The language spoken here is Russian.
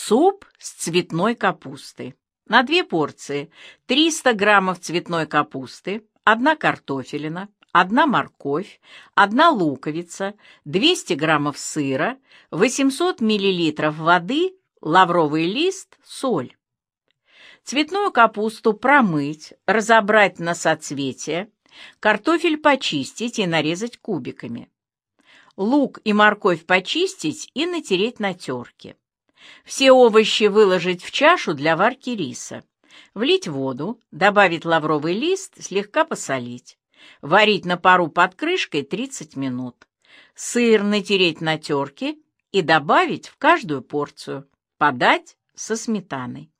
Суп с цветной капустой. На 2 порции 300 граммов цветной капусты, 1 картофелина, 1 морковь, 1 луковица, 200 граммов сыра, 800 миллилитров воды, лавровый лист, соль. Цветную капусту промыть, разобрать на соцветия, картофель почистить и нарезать кубиками. Лук и морковь почистить и натереть на терке. Все овощи выложить в чашу для варки риса. Влить воду, добавить лавровый лист, слегка посолить. Варить на пару под крышкой 30 минут. Сыр натереть на терке и добавить в каждую порцию. Подать со сметаной.